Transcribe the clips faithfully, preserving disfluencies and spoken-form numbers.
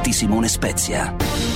di Simone Spezia.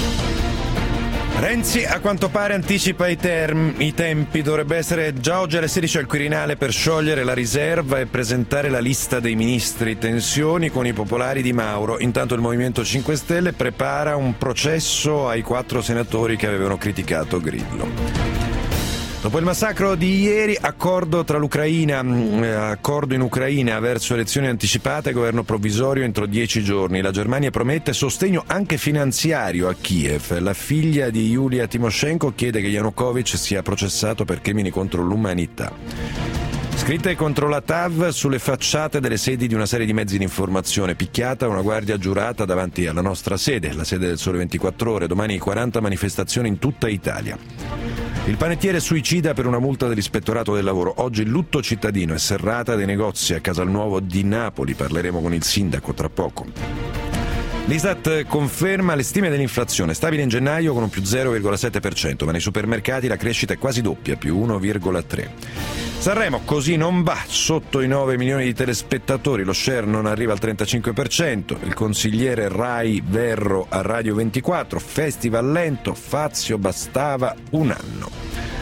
Renzi a quanto pare anticipa i, term- i tempi, dovrebbe essere già oggi alle sedici al Quirinale per sciogliere la riserva e presentare la lista dei ministri. Tensioni con i popolari di Mauro. Intanto il Movimento cinque Stelle prepara un processo ai quattro senatori che avevano criticato Grillo. Dopo il massacro di ieri, accordo tra l'Ucraina, accordo in Ucraina verso elezioni anticipate, governo provvisorio entro dieci giorni. La Germania promette sostegno anche finanziario a Kiev. La figlia di Yulia Tymoshenko chiede che Yanukovych sia processato per crimini contro l'umanità. Scritte contro la T A V sulle facciate delle sedi di una serie di mezzi di informazione. Picchiata una guardia giurata davanti alla nostra sede, la sede del Sole ventiquattro Ore. Domani quaranta manifestazioni in tutta Italia. Il panettiere suicida per una multa dell'Ispettorato del Lavoro. Oggi lutto cittadino e serrata dei negozi a Casalnuovo di Napoli. Parleremo con il sindaco tra poco. L'Istat conferma le stime dell'inflazione, stabile in gennaio con un più zero virgola sette per cento, ma nei supermercati la crescita è quasi doppia, più uno virgola tre per cento. Sanremo così non va, sotto i nove milioni di telespettatori, lo share non arriva al trentacinque per cento, il consigliere Rai Verro a Radio ventiquattro, festival lento, Fazio bastava un anno.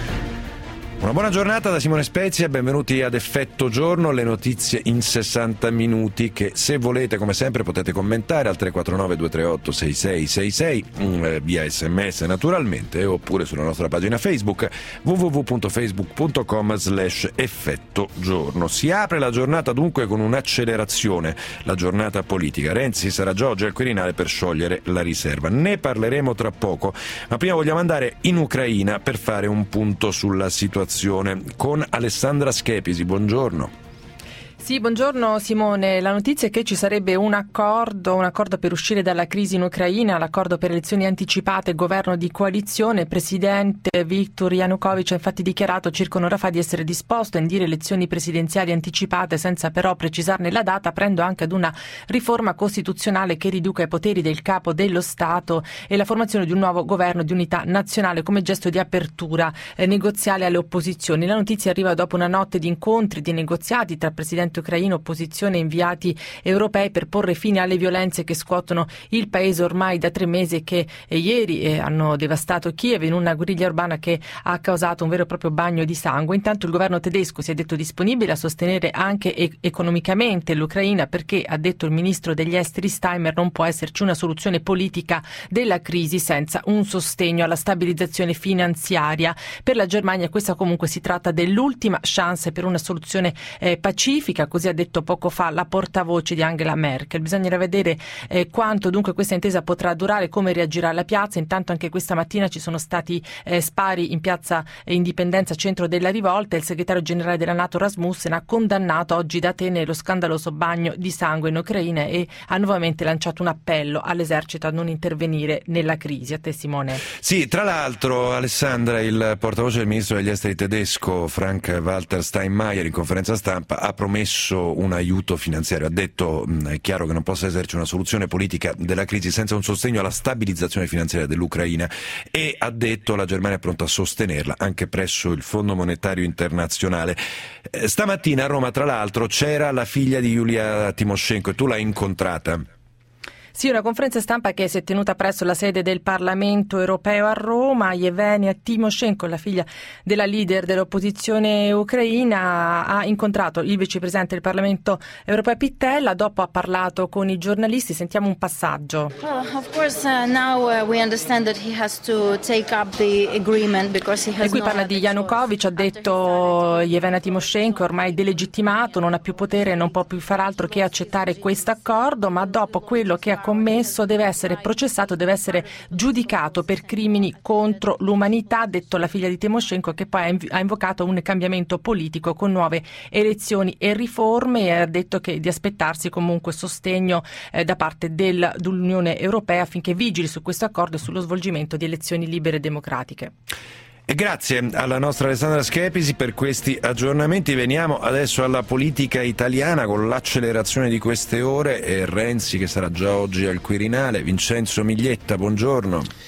Una buona giornata da Simone Spezia, benvenuti ad Effetto Giorno, le notizie in sessanta minuti che se volete come sempre potete commentare al tre quattro nove due tre otto sei sei sei sei via sms naturalmente oppure sulla nostra pagina Facebook w w w punto facebook punto com slash effetto giorno. Si apre la giornata dunque con un'accelerazione, la giornata politica. Renzi sarà già oggi al Quirinale per sciogliere la riserva. Ne parleremo tra poco, ma prima vogliamo andare in Ucraina per fare un punto sulla situazione con Alessandra Schepisi. Buongiorno. Sì, buongiorno Simone. La notizia è che ci sarebbe un accordo, un accordo per uscire dalla crisi in Ucraina, l'accordo per elezioni anticipate, governo di coalizione. Il presidente Viktor Yanukovych ha infatti dichiarato circa un'ora fa di essere disposto a indire elezioni presidenziali anticipate senza però precisarne la data, aprendo anche ad una riforma costituzionale che riduca i poteri del capo dello Stato e la formazione di un nuovo governo di unità nazionale come gesto di apertura eh, negoziale alle opposizioni. La notizia arriva dopo una notte di incontri, di negoziati tra il presidente ucraino, opposizione e inviati europei per porre fine alle violenze che scuotono il paese ormai da tre mesi e che eh, ieri eh, hanno devastato Kiev in una guerriglia urbana che ha causato un vero e proprio bagno di sangue. Intanto il governo tedesco si è detto disponibile a sostenere anche e- economicamente l'Ucraina perché, ha detto il ministro degli esteri Steinmeier, non può esserci una soluzione politica della crisi senza un sostegno alla stabilizzazione finanziaria. Per la Germania questa comunque si tratta dell'ultima chance per una soluzione eh, pacifica, così ha detto poco fa la portavoce di Angela Merkel. Bisognerà vedere eh, quanto dunque questa intesa potrà durare, come reagirà la piazza. Intanto anche questa mattina ci sono stati eh, spari in piazza Indipendenza, centro della rivolta. Il segretario generale della NATO Rasmussen ha condannato oggi da Atene lo scandaloso bagno di sangue in Ucraina e ha nuovamente lanciato un appello all'esercito a non intervenire nella crisi. A te Simone. Sì, tra l'altro Alessandra, il portavoce del ministro degli esteri tedesco Frank-Walter Steinmeier in conferenza stampa ha promesso un aiuto finanziario. Ha detto è chiaro che non possa esserci una soluzione politica della crisi senza un sostegno alla stabilizzazione finanziaria dell'Ucraina e ha detto la Germania è pronta a sostenerla anche presso il Fondo Monetario Internazionale. Eh, stamattina a Roma tra l'altro c'era la figlia di Yulia Tymoshenko e tu l'hai incontrata. Sì, una conferenza stampa che si è tenuta presso la sede del Parlamento europeo a Roma. Yevgenia Tymoshenko, la figlia della leader dell'opposizione ucraina, ha incontrato il vicepresidente del Parlamento europeo Pittella. Dopo ha parlato con i giornalisti. Sentiamo un passaggio. Well, of course, uh, now uh, we understand that he has to take up the agreement because he has. E qui no parla di Yanukovych, ha detto Yevgenia Tymoshenko, ormai delegittimato, non ha più potere, non può più far altro che accettare questo accordo, ma dopo quello che ha commesso deve essere processato, deve essere giudicato per crimini contro l'umanità, ha detto la figlia di Tymoshenko, che poi ha invocato un cambiamento politico con nuove elezioni e riforme e ha detto che di aspettarsi comunque sostegno eh, da parte del, dell'Unione Europea affinché vigili su questo accordo e sullo svolgimento di elezioni libere e democratiche. E grazie alla nostra Alessandra Schepisi per questi aggiornamenti. Veniamo adesso alla politica italiana con l'accelerazione di queste ore e Renzi che sarà già oggi al Quirinale. Vincenzo Miglietta, buongiorno.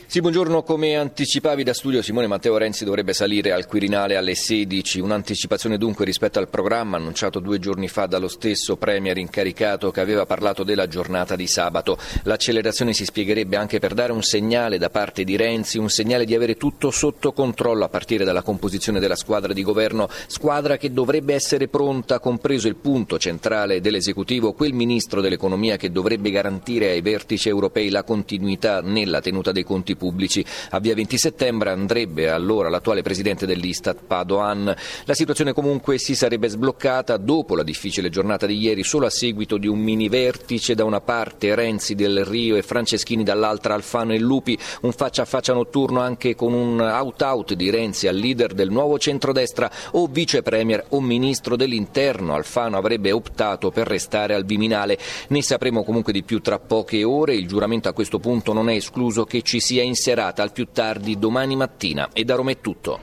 Sì, buongiorno. Come anticipavi da studio, Simone, Matteo Renzi dovrebbe salire al Quirinale alle sedici, un'anticipazione dunque rispetto al programma annunciato due giorni fa dallo stesso premier incaricato che aveva parlato della giornata di sabato. L'accelerazione si spiegherebbe anche per dare un segnale da parte di Renzi, un segnale di avere tutto sotto controllo a partire dalla composizione della squadra di governo, squadra che dovrebbe essere pronta, compreso il punto centrale dell'esecutivo, quel ministro dell'economia che dovrebbe garantire ai vertici europei la continuità nella tenuta dei conti pubblici. A via venti settembre andrebbe allora l'attuale presidente dell'Istat, Padoan. La situazione comunque si sarebbe sbloccata dopo la difficile giornata di ieri solo a seguito di un mini vertice, da una parte Renzi, Del Rio e Franceschini, dall'altra Alfano e Lupi, un faccia a faccia notturno anche con un out-out di Renzi al leader del nuovo centrodestra o vice premier o ministro dell'interno. Alfano avrebbe optato per restare al Viminale. Ne sapremo comunque di più tra poche ore. Il giuramento a questo punto non è escluso che ci sia in serata, al più tardi domani mattina. E da Roma è tutto.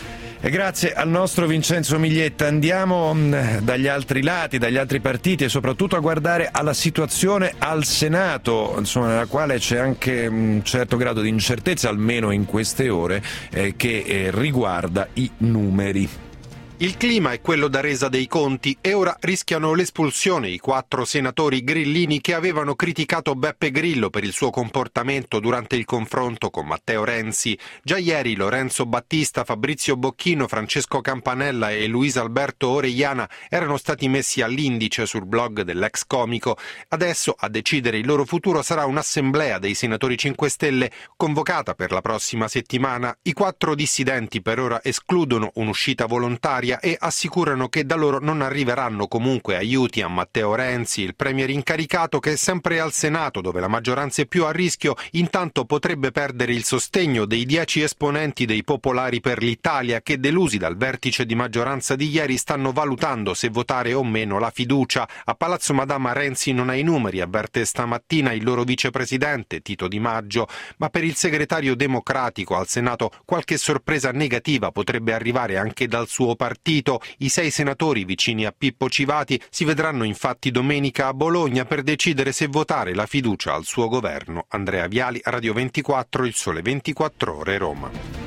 E grazie al nostro Vincenzo Miglietta. Andiamo mh, dagli altri lati, dagli altri partiti e soprattutto a guardare alla situazione al Senato, insomma, nella quale c'è anche un certo grado di incertezza, almeno in queste ore, eh, che eh, riguarda i numeri. Il clima è quello da resa dei conti e ora rischiano l'espulsione i quattro senatori grillini che avevano criticato Beppe Grillo per il suo comportamento durante il confronto con Matteo Renzi. Già ieri Lorenzo Battista, Fabrizio Bocchino, Francesco Campanella e Luis Alberto Orellana erano stati messi all'indice sul blog dell'ex comico. Adesso a decidere il loro futuro sarà un'assemblea dei senatori cinque Stelle convocata per la prossima settimana. I quattro dissidenti per ora escludono un'uscita volontaria e assicurano che da loro non arriveranno comunque aiuti a Matteo Renzi, il premier incaricato, che è sempre al Senato, dove la maggioranza è più a rischio. Intanto potrebbe perdere il sostegno dei dieci esponenti dei Popolari per l'Italia che, delusi dal vertice di maggioranza di ieri, stanno valutando se votare o meno la fiducia. A Palazzo Madama Renzi non ha i numeri, avverte stamattina il loro vicepresidente Tito Di Maggio, ma per il segretario democratico al Senato qualche sorpresa negativa potrebbe arrivare anche dal suo partito. I sei senatori vicini a Pippo Civati si vedranno infatti domenica a Bologna per decidere se votare la fiducia al suo governo. Andrea Viali, Radio ventiquattro, Il Sole ventiquattro Ore, Roma.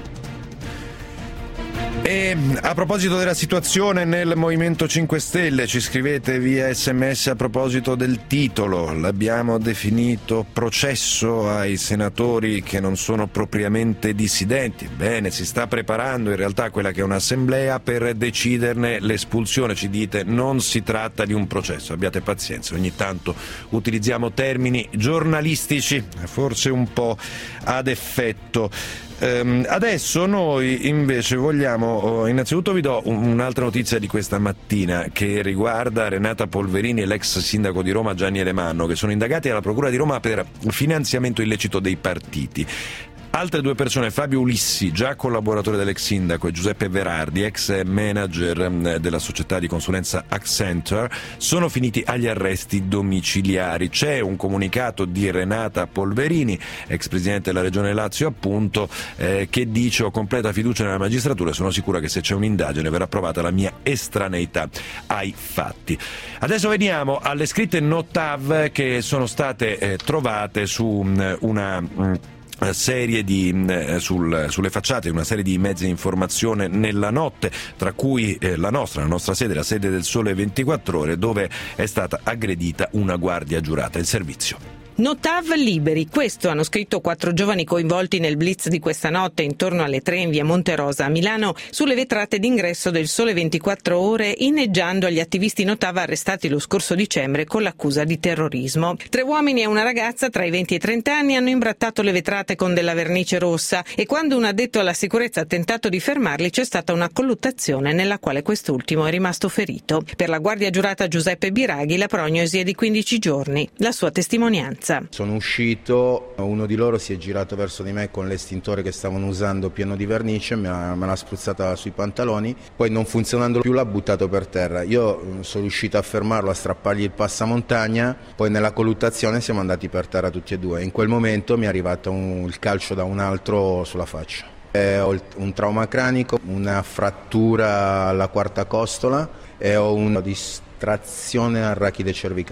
E a proposito della situazione nel Movimento cinque Stelle, ci scrivete via sms a proposito del titolo, l'abbiamo definito processo ai senatori che non sono propriamente dissidenti. Bene, si sta preparando in realtà quella che è un'assemblea per deciderne l'espulsione. Ci dite non si tratta di un processo, abbiate pazienza, ogni tanto utilizziamo termini giornalistici, forse un po' ad effetto. Um, adesso noi invece vogliamo, innanzitutto vi do un'altra notizia di questa mattina che riguarda Renata Polverini e l'ex sindaco di Roma Gianni Alemanno, che sono indagati alla Procura di Roma per finanziamento illecito dei partiti. Altre due persone, Fabio Ulissi, già collaboratore dell'ex sindaco, e Giuseppe Verardi, ex manager della società di consulenza Accenture, sono finiti agli arresti domiciliari. C'è un comunicato di Renata Polverini, ex presidente della Regione Lazio appunto, eh, che dice: ho completa fiducia nella magistratura e sono sicura che se c'è un'indagine verrà provata la mia estraneità ai fatti. Adesso veniamo alle scritte notav che sono state eh, trovate su um, una... Um, serie di eh, sul, sulle facciate di una serie di mezzi di informazione nella notte, tra cui eh, la nostra, la nostra sede, la sede del Sole ventiquattro Ore, dove è stata aggredita una guardia giurata. Il servizio. Notav liberi, questo hanno scritto quattro giovani coinvolti nel blitz di questa notte intorno alle tre in via Monterosa a Milano sulle vetrate d'ingresso del Sole ventiquattro Ore, inneggiando agli attivisti Notav arrestati lo scorso dicembre con l'accusa di terrorismo. Tre uomini e una ragazza tra i venti e i trenta anni hanno imbrattato le vetrate con della vernice rossa e quando un addetto alla sicurezza ha tentato di fermarli c'è stata una colluttazione nella quale quest'ultimo è rimasto ferito. Per la guardia giurata Giuseppe Biraghi la prognosi è di quindici giorni. La sua testimonianza. Sono uscito, uno di loro si è girato verso di me con l'estintore che stavano usando pieno di vernice, me l'ha, me l'ha spruzzata sui pantaloni, poi non funzionando più l'ha buttato per terra. Io sono riuscito a fermarlo, a strappargli il passamontagna, poi nella colluttazione siamo andati per terra tutti e due. In quel momento mi è arrivato un, il calcio da un altro sulla faccia. Eh, ho un trauma cranico, una frattura alla quarta costola e ho una distrazione arachide cervicale.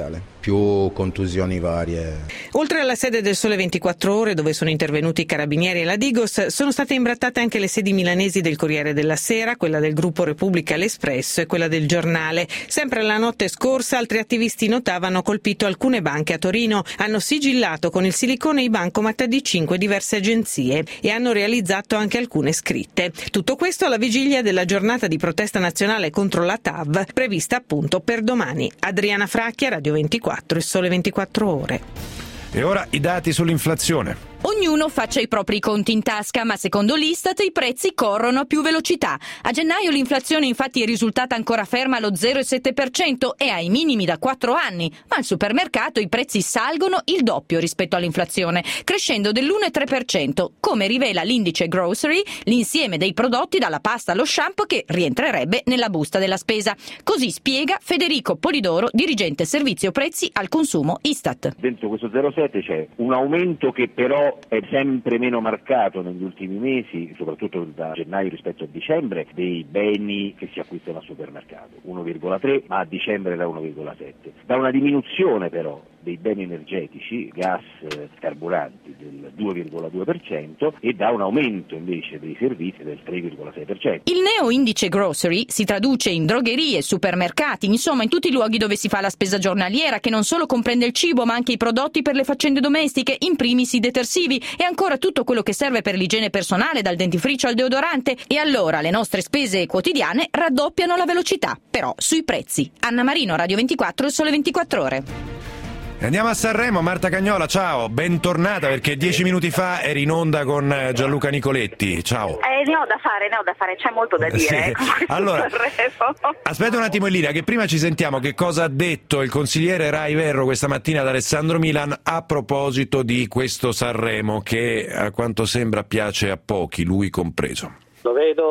più contusioni varie. Oltre alla sede del Sole ventiquattro Ore, dove sono intervenuti i Carabinieri e la Digos, sono state imbrattate anche le sedi milanesi del Corriere della Sera, quella del Gruppo Repubblica L'Espresso e quella del Giornale. Sempre la notte scorsa altri attivisti nota avevano colpito alcune banche a Torino, hanno sigillato con il silicone i bancomat di cinque diverse agenzie e hanno realizzato anche alcune scritte. Tutto questo alla vigilia della giornata di protesta nazionale contro la T A V, prevista appunto per domani. Adriana Fracchia, Radio ventiquattro e Sole ventiquattro Ore. E ora i dati sull'inflazione. Ognuno faccia i propri conti in tasca, ma secondo l'Istat i prezzi corrono a più velocità. A gennaio l'inflazione infatti è risultata ancora ferma allo zero virgola sette per cento e ai minimi da quattro anni, ma al supermercato i prezzi salgono il doppio rispetto all'inflazione, crescendo dell'uno virgola tre per cento, come rivela l'indice Grocery, l'insieme dei prodotti dalla pasta allo shampoo che rientrerebbe nella busta della spesa. Così spiega Federico Polidoro, dirigente servizio prezzi al consumo Istat. Dentro questo zero virgola sette c'è un aumento che però è sempre meno marcato negli ultimi mesi, soprattutto da gennaio rispetto a dicembre, dei beni che si acquistano al supermercato, uno virgola tre, ma a dicembre era uno virgola sette. Da una diminuzione però dei beni energetici, gas, carburanti del due virgola due per cento e da un aumento invece dei servizi del tre virgola sei per cento. Il neo indice Grocery si traduce in drogherie, supermercati, insomma in tutti i luoghi dove si fa la spesa giornaliera, che non solo comprende il cibo ma anche i prodotti per le faccende domestiche, in primis i detersivi e ancora tutto quello che serve per l'igiene personale, dal dentifricio al deodorante. E allora le nostre spese quotidiane raddoppiano la velocità, però sui prezzi. Anna Marino, Radio ventiquattro, Sole ventiquattro Ore. Andiamo a Sanremo, Marta Cagnola, ciao, bentornata perché dieci minuti fa eri in onda con Gianluca Nicoletti, ciao. Eh, ne ho da fare, ne ho da fare, c'è molto da dire. Sì. Eh, allora, aspetta un attimo Elina, che prima ci sentiamo che cosa ha detto il consigliere Rai Verro questa mattina ad Alessandro Milan a proposito di questo Sanremo che a quanto sembra piace a pochi, lui compreso. Lo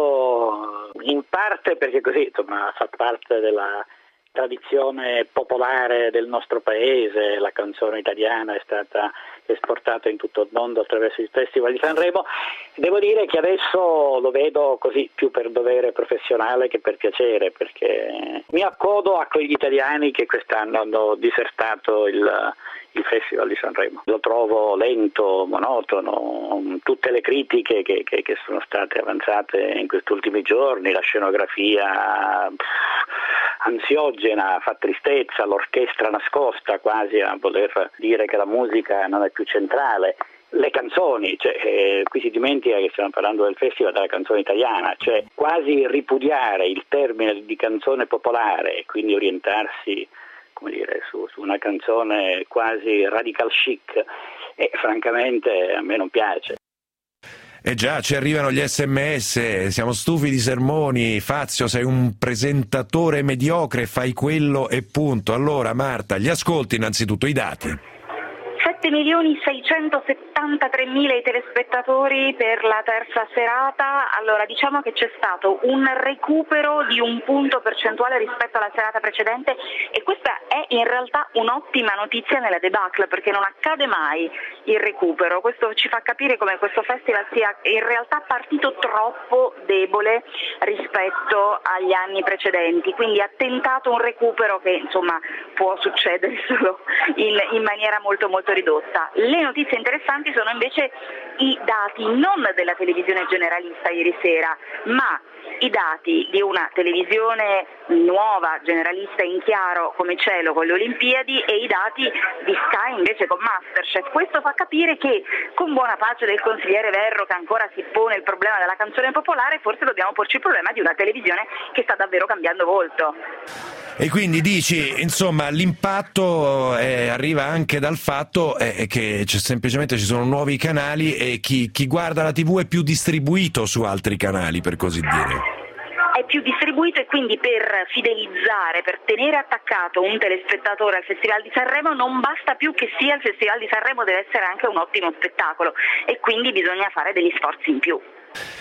vedo in parte perché così insomma fa parte della tradizione popolare del nostro paese, la canzone italiana è stata esportata in tutto il mondo attraverso il Festival di Sanremo. Devo dire che adesso lo vedo così più per dovere professionale che per piacere, perché mi accodo a quegli italiani che quest'anno hanno disertato il, il Festival di Sanremo. Lo trovo lento, monotono, tutte le critiche che, che, che sono state avanzate in questi ultimi giorni, la scenografia pff, ansiogena, fa tristezza, l'orchestra nascosta quasi a voler dire che la musica non è più centrale. Le canzoni, cioè, eh, qui si dimentica che stiamo parlando del Festival della canzone italiana, cioè quasi ripudiare il termine di canzone popolare e quindi orientarsi, come dire, su, su una canzone quasi radical chic e francamente a me non piace. Eh già, ci arrivano gli sms, siamo stufi di sermoni, Fazio sei un presentatore mediocre, fai quello e punto. Allora Marta, gli ascolti innanzitutto, i dati. sette milioni seicentosettantatremila i telespettatori per la terza serata. Allora diciamo che c'è stato un recupero di un punto percentuale rispetto alla serata precedente e questa è in realtà un'ottima notizia nella debacle, perché non accade mai il recupero. Questo ci fa capire come questo festival sia in realtà partito troppo debole rispetto agli anni precedenti, quindi ha tentato un recupero che insomma può succedere solo in, in maniera molto molto ridotta. Le notizie interessanti sono invece i dati non della televisione generalista ieri sera, ma i dati di una televisione nuova, generalista in chiaro come Cielo con le Olimpiadi e i dati di Sky invece con Masterchef. Questo fa capire che con buona pace del consigliere Verro che ancora si pone il problema della canzone popolare, forse dobbiamo porci il problema di una televisione che sta davvero cambiando volto. E quindi dici, insomma, l'impatto eh, arriva anche dal fatto eh, che c'è, semplicemente ci sono nuovi canali e chi, chi guarda la tivù è più distribuito su altri canali, per così dire. È più distribuito e quindi per fidelizzare, per tenere attaccato un telespettatore al Festival di Sanremo non basta più che sia il Festival di Sanremo, deve essere anche un ottimo spettacolo e quindi bisogna fare degli sforzi in più.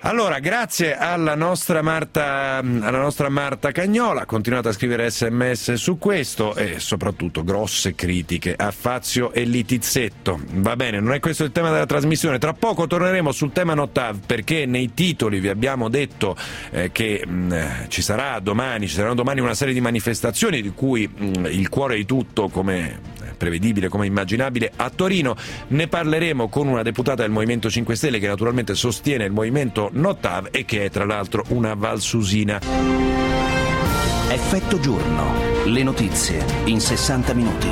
Allora, grazie alla nostra Marta, alla nostra Marta Cagnola, continuate a scrivere sms su questo e soprattutto grosse critiche a Fazio e Littizzetto. Va bene, non è questo il tema della trasmissione, tra poco torneremo sul tema Notav, perché nei titoli vi abbiamo detto eh, che mh, ci sarà domani, ci saranno domani una serie di manifestazioni di cui mh, il cuore di tutto, come prevedibile, come immaginabile, a Torino. Ne parleremo con una deputata del Movimento cinque Stelle che naturalmente sostiene il movimento Notav e che è tra l'altro una valsusina. Effetto giorno. Le notizie in sessanta minuti.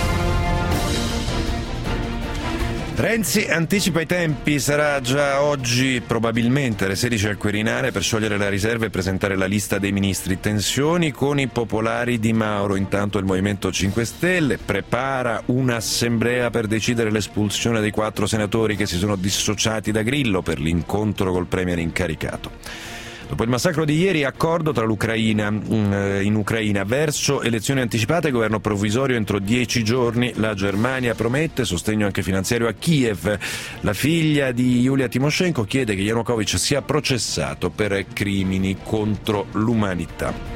Renzi anticipa i tempi, sarà già oggi probabilmente alle sedici al Quirinale per sciogliere la riserva e presentare la lista dei ministri. Tensioni con i popolari di Mauro. Intanto il Movimento cinque Stelle prepara un'assemblea per decidere l'espulsione dei quattro senatori che si sono dissociati da Grillo per l'incontro col premier incaricato. Dopo il massacro di ieri, accordo tra l'Ucraina in Ucraina verso elezioni anticipate, governo provvisorio entro dieci giorni. La Germania promette sostegno anche finanziario a Kiev. La figlia di Yulia Tymoshenko chiede che Yanukovych sia processato per crimini contro l'umanità.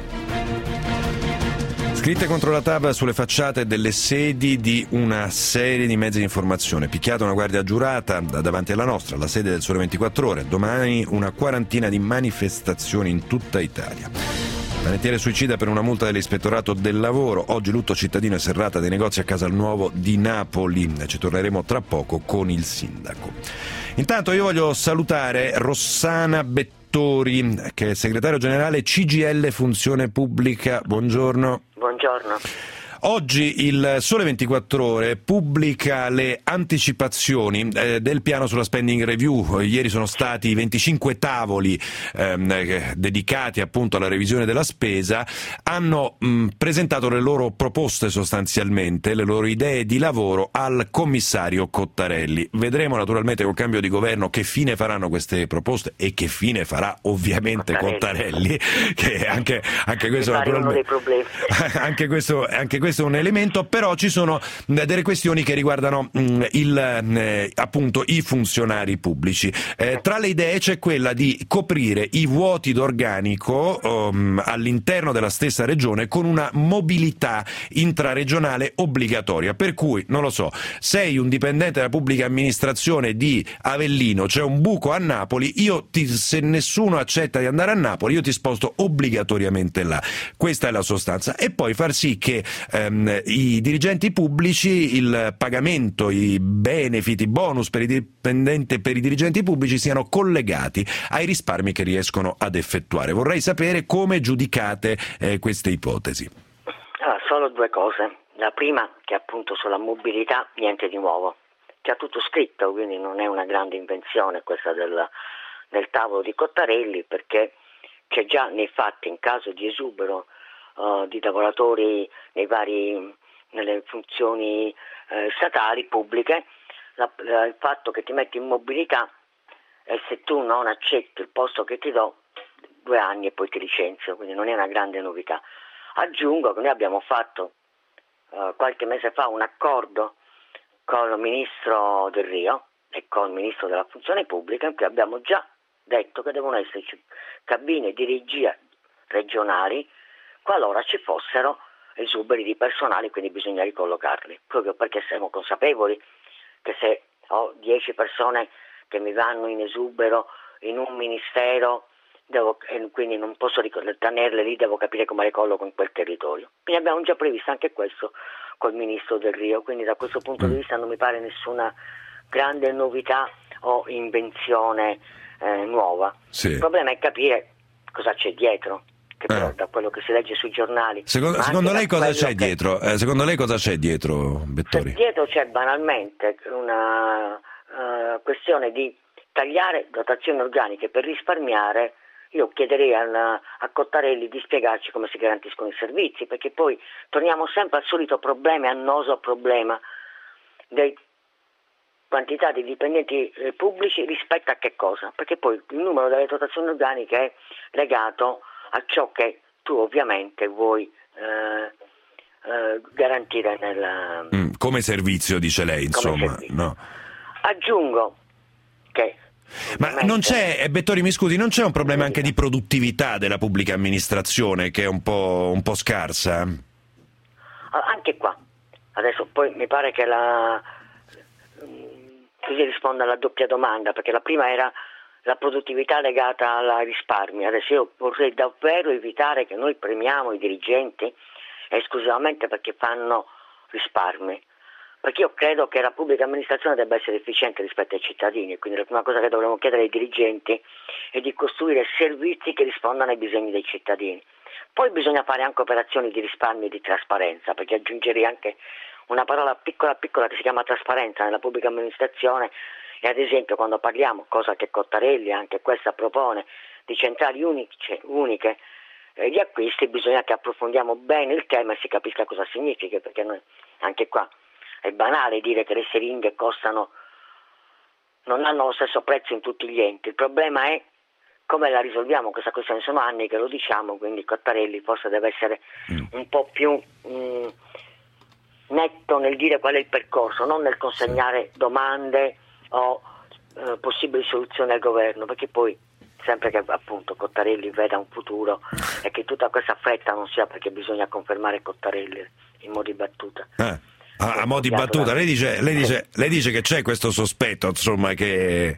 Scritte contro la T A V sulle facciate delle sedi di una serie di mezzi di informazione. Picchiata una guardia giurata davanti alla nostra, la sede del Sole ventiquattro Ore. Domani una quarantina di manifestazioni in tutta Italia. Panettiere suicida per una multa dell'Ispettorato del Lavoro. Oggi lutto cittadino e serrata dei negozi a Casalnuovo di Napoli. Ci torneremo tra poco con il sindaco. Intanto io voglio salutare Rossana Bettori, che è segretario generale C G I L Funzione Pubblica. Buongiorno. Buongiorno. Oggi il Sole ventiquattro Ore pubblica le anticipazioni eh, del piano sulla spending review. Ieri sono stati venticinque tavoli ehm, dedicati appunto alla revisione della spesa. Hanno mh, presentato le loro proposte sostanzialmente, le loro idee di lavoro al commissario Cottarelli. Vedremo naturalmente col cambio di governo che fine faranno queste proposte e che fine farà ovviamente Cottarelli, Cottarelli che anche, anche questo naturalmente uno dei problemi. anche questo anche questo Questo è un elemento, però ci sono delle questioni che riguardano mh, il, eh, appunto i funzionari pubblici. Eh, tra le idee c'è quella di coprire i vuoti d'organico um, all'interno della stessa regione con una mobilità intraregionale obbligatoria, per cui, non lo so, sei un dipendente della pubblica amministrazione di Avellino, c'è un buco a Napoli, io ti, se nessuno accetta di andare a Napoli, io ti sposto obbligatoriamente là. Questa è la sostanza. E poi far sì che eh, i dirigenti pubblici, il pagamento, i benefit, i bonus per i dipendenti, per i dirigenti pubblici siano collegati ai risparmi che riescono ad effettuare. Vorrei sapere come giudicate eh, queste ipotesi. Allora, solo due cose. La prima, che appunto sulla mobilità niente di nuovo. C'è tutto scritto, quindi non è una grande invenzione questa del, del tavolo di Cottarelli, perché c'è già nei fatti, in caso di esubero Uh, di lavoratori nei vari, nelle funzioni uh, statali, pubbliche, la, la, il fatto che ti metti in mobilità e se tu non accetti il posto che ti do, due anni e poi ti licenzio, quindi non è una grande novità. Aggiungo che noi abbiamo fatto uh, qualche mese fa un accordo con il ministro Del Rio e con il ministro della funzione pubblica in cui abbiamo già detto che devono esserci cabine di regia regionali qualora ci fossero esuberi di personale, quindi bisogna ricollocarli, proprio perché siamo consapevoli che se ho dieci persone che mi vanno in esubero in un ministero, devo, e quindi non posso tenerle lì, devo capire come le colloco in quel territorio. Quindi abbiamo già previsto anche questo col ministro Del Rio, quindi da questo punto di vista non mi pare nessuna grande novità o invenzione eh, nuova. Sì. Il problema è capire cosa c'è dietro. Che però eh. da quello che si legge sui giornali. Secondo, secondo lei cosa c'è che... dietro? Eh, secondo lei cosa c'è dietro, Bettori? Dietro c'è banalmente una uh, questione di tagliare dotazioni organiche per risparmiare. Io chiederei al, a Cottarelli di spiegarci come si garantiscono i servizi, perché poi torniamo sempre al solito problema, annoso problema dei quantità di dipendenti eh, pubblici rispetto a che cosa? Perché poi il numero delle dotazioni organiche è legato a ciò che tu ovviamente vuoi eh, eh, garantire nel mm, come servizio, dice lei, insomma. No. Aggiungo che Ma non c'è, Bettori mi scusi, non c'è un problema anche di produttività della pubblica amministrazione che è un po', un po' scarsa? Anche qua, adesso poi mi pare che la così risponda alla doppia domanda, perché la prima era la produttività legata alla risparmio. Adesso io vorrei davvero evitare che noi premiamo i dirigenti esclusivamente perché fanno risparmi, perché io credo che la pubblica amministrazione debba essere efficiente rispetto ai cittadini, quindi la prima cosa che dovremmo chiedere ai dirigenti è di costruire servizi che rispondano ai bisogni dei cittadini. Poi bisogna fare anche operazioni di risparmio e di trasparenza, perché aggiungerei anche una parola piccola piccola che si chiama trasparenza nella pubblica amministrazione, e ad esempio quando parliamo, cosa che Cottarelli anche questa propone, di centrali uniche, uniche eh, di acquisti, bisogna che approfondiamo bene il tema e si capisca cosa significa, perché noi anche qua è banale dire che le siringhe costano, non hanno lo stesso prezzo in tutti gli enti. Il problema è come la risolviamo questa questione, sono anni che lo diciamo, quindi Cottarelli forse deve essere un po' più mh, netto nel dire qual è il percorso, non nel consegnare domande o eh, possibili soluzioni al governo, perché poi sempre che appunto Cottarelli veda un futuro e che tutta questa fretta non sia perché bisogna confermare Cottarelli in modo di battuta. Ah. A, a mo' di battuta, lei dice, lei, dice, lei dice che c'è questo sospetto, insomma, che,